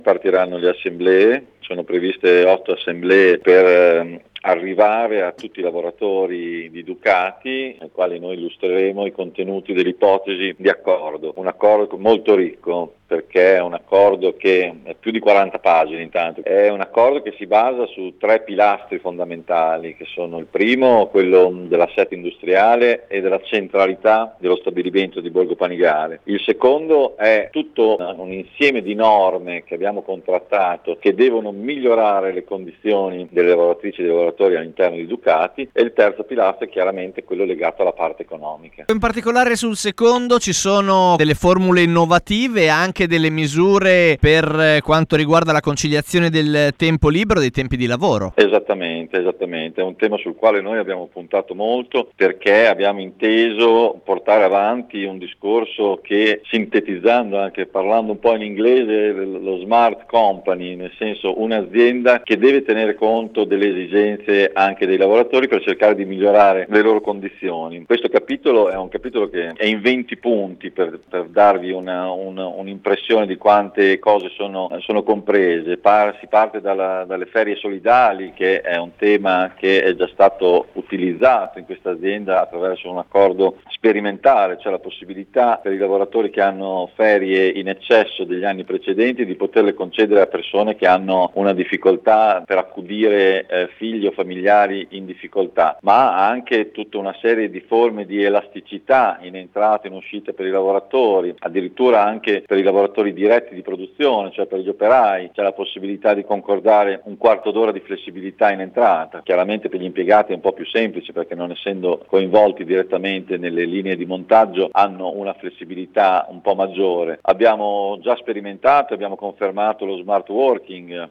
Partiranno le assemblee, sono previste 8 assemblee per arrivare a tutti i lavoratori di Ducati, ai quali noi illustreremo i contenuti dell'ipotesi di accordo. Un accordo molto ricco, perché è un accordo che è più di 40 pagine intanto. È un accordo che si basa su 3 pilastri fondamentali, che sono il primo, quello dell'assetto industriale e della centralità dello stabilimento di Borgo Panigale. Il secondo è tutto un insieme di norme che abbiamo contrattato che devono migliorare le condizioni delle lavoratrici e dei lavoratori all'interno di Ducati, e il terzo pilastro è chiaramente quello legato alla parte economica. In particolare sul secondo ci sono delle formule innovative e anche delle misure per quanto riguarda la conciliazione del tempo libero, dei tempi di lavoro. Esattamente, è un tema sul quale noi abbiamo puntato molto, perché abbiamo inteso portare avanti un discorso che, sintetizzando, anche parlando un po' in inglese, lo smart company, nel senso un'azienda che deve tenere conto delle esigenze anche dei lavoratori per cercare di migliorare le loro condizioni. Questo capitolo è un capitolo che è in 20 punti per darvi un'impressione di quante cose sono comprese. Si parte dalle ferie solidali, che è un tema che è già stato utilizzato in questa azienda attraverso un accordo sperimentale, cioè la possibilità per i lavoratori che hanno ferie in eccesso degli anni precedenti di poterle concedere a persone che hanno una difficoltà per accudire figli o familiari in difficoltà, ma anche tutta una serie di forme di elasticità in entrata e in uscita per i lavoratori, addirittura anche per i lavoratori diretti di produzione, cioè per gli operai. C'è la possibilità di concordare un quarto d'ora di flessibilità in entrata. Chiaramente per gli impiegati è un po' più semplice, perché non essendo coinvolti direttamente nelle linee di montaggio hanno una flessibilità un po' maggiore. Abbiamo già sperimentato, abbiamo confermato lo smart working,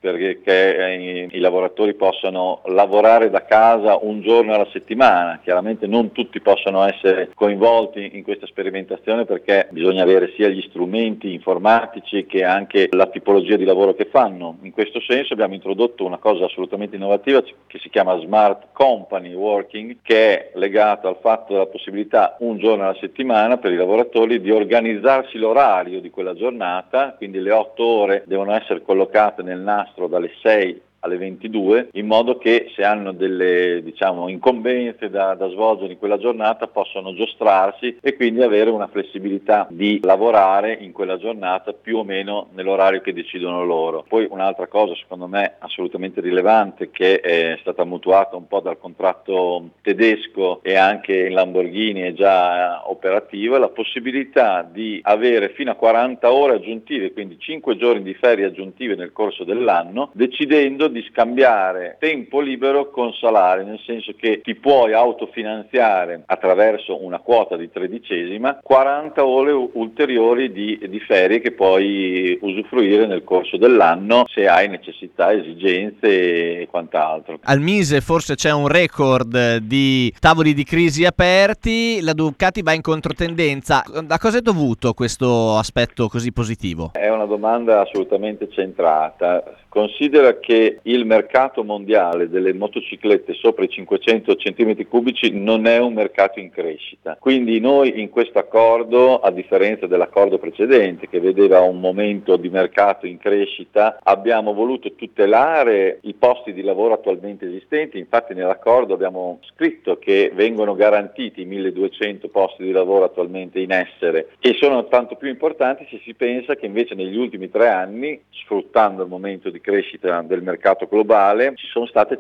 perché i lavoratori possano lavorare da casa un giorno alla settimana. Chiaramente non tutti possono essere coinvolti in questa sperimentazione, perché bisogna avere sia gli strumenti informatici che anche la tipologia di lavoro che fanno. In questo senso abbiamo introdotto una cosa assolutamente innovativa che si chiama Smart Company Working, che è legato al fatto della possibilità un giorno alla settimana per i lavoratori di organizzarsi l'orario di quella giornata, quindi le 8 ore devono essere collocate nel nastro dalle 6 alle 22, in modo che se hanno delle incombenze da svolgere in quella giornata possono giostrarsi e quindi avere una flessibilità di lavorare in quella giornata più o meno nell'orario che decidono loro. Poi un'altra cosa secondo me assolutamente rilevante, che è stata mutuata un po' dal contratto tedesco e anche in Lamborghini è già operativa, la possibilità di avere fino a 40 ore aggiuntive, quindi 5 giorni di ferie aggiuntive nel corso dell'anno, decidendo di scambiare tempo libero con salario, nel senso che ti puoi autofinanziare attraverso una quota di 13esima 40 ore ulteriori di ferie che puoi usufruire nel corso dell'anno se hai necessità, esigenze e quant'altro. Al Mise forse c'è un record di tavoli di crisi aperti, la Ducati va in controtendenza. A cosa è dovuto questo aspetto così positivo? È una domanda assolutamente centrata. Considera che il mercato mondiale delle motociclette sopra i 500 cm3 non è un mercato in crescita. Quindi noi in questo accordo, a differenza dell'accordo precedente che vedeva un momento di mercato in crescita, abbiamo voluto tutelare i posti di lavoro attualmente esistenti. Infatti nell'accordo abbiamo scritto che vengono garantiti 1200 posti di lavoro attualmente in essere, e sono tanto più importanti se si pensa che invece negli ultimi 3 anni, sfruttando il momento di crescita del mercato globale, ci sono state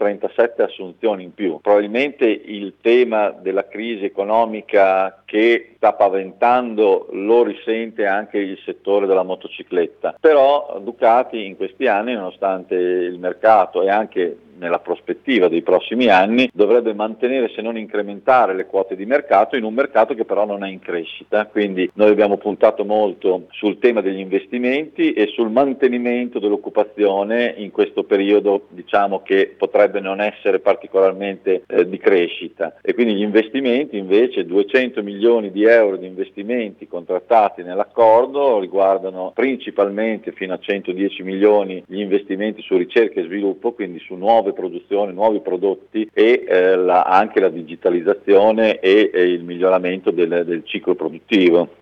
137 assunzioni in più. Probabilmente il tema della crisi economica che sta paventando lo risente anche il settore della motocicletta, però Ducati in questi anni, nonostante il mercato e anche nella prospettiva dei prossimi anni, dovrebbe mantenere, se non incrementare, le quote di mercato in un mercato che però non è in crescita. Quindi noi abbiamo puntato molto sul tema degli investimenti e sul mantenimento dell'occupazione in questo periodo, che potrebbe non essere particolarmente di crescita. E quindi gli investimenti, invece, 200 milioni di euro di investimenti contrattati nell'accordo, riguardano principalmente fino a 110 milioni gli investimenti su ricerca e sviluppo, quindi su nuove produzioni, nuovi prodotti e anche la digitalizzazione e il miglioramento del ciclo produttivo.